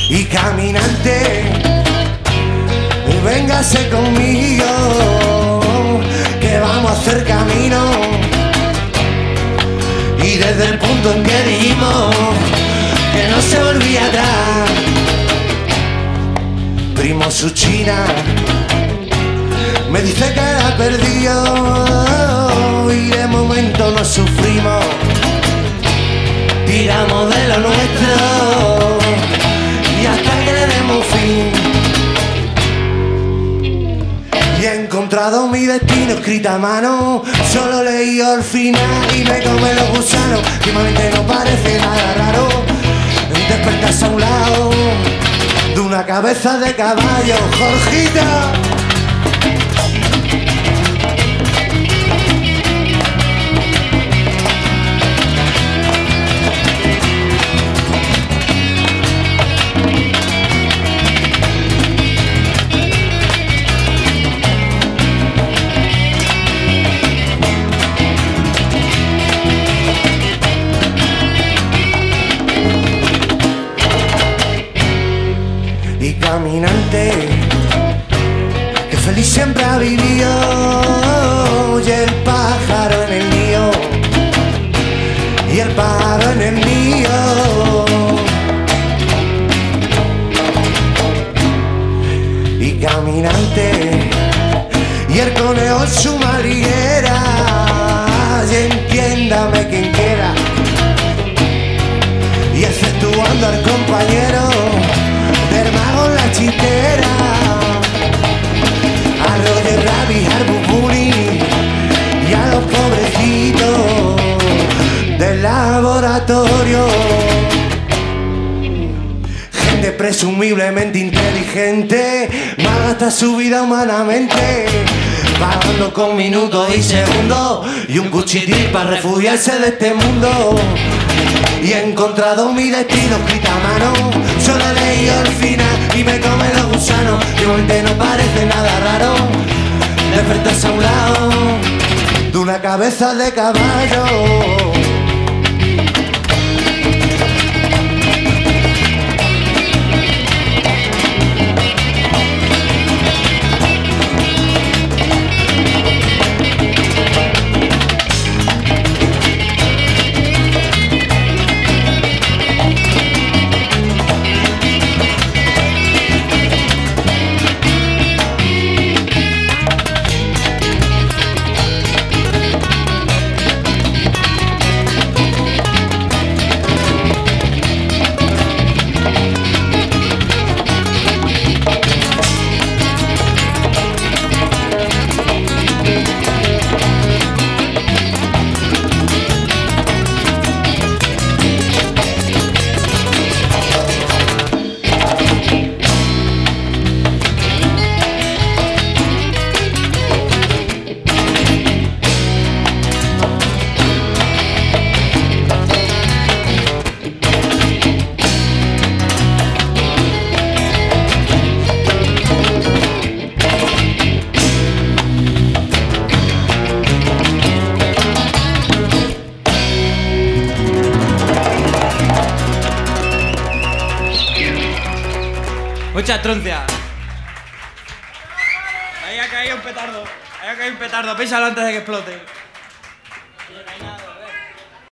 y caminante, véngase conmigo, que vamos a hacer camino. Y desde el punto en que dijimos que no se volvía atrás, primo su china me dice que la perdió y de momento nos sufrimos, tiramos de lo nuestro y hasta que le demos fin. Y he encontrado mi destino escrita a mano, solo leí al final y me comen los gusanos. Últimamente no parece nada raro despertarse a un lado de una cabeza de caballo, Jorgita. Caminante, que feliz siempre ha vivido, y el pájaro en el mío, y el pájaro en el mío. Y caminante, y el conejo en su madriguera, y entiéndame quien quiera, y exceptuando al compañero del mago en la chistera, a Roger Rabbit, al Bubuni y a los pobrecitos del laboratorio. Gente presumiblemente inteligente, malgasta su vida humanamente, pagando con minutos y segundos y un cuchitril para refugiarse de este mundo. Y he encontrado mi destino escrita a mano, solo he leído el final y me comen los gusanos. De momento no parece nada raro despertarse a un lado de una cabeza de caballo. Muchas truncias. Ahí ha caído un petardo. Písalo antes de que explote.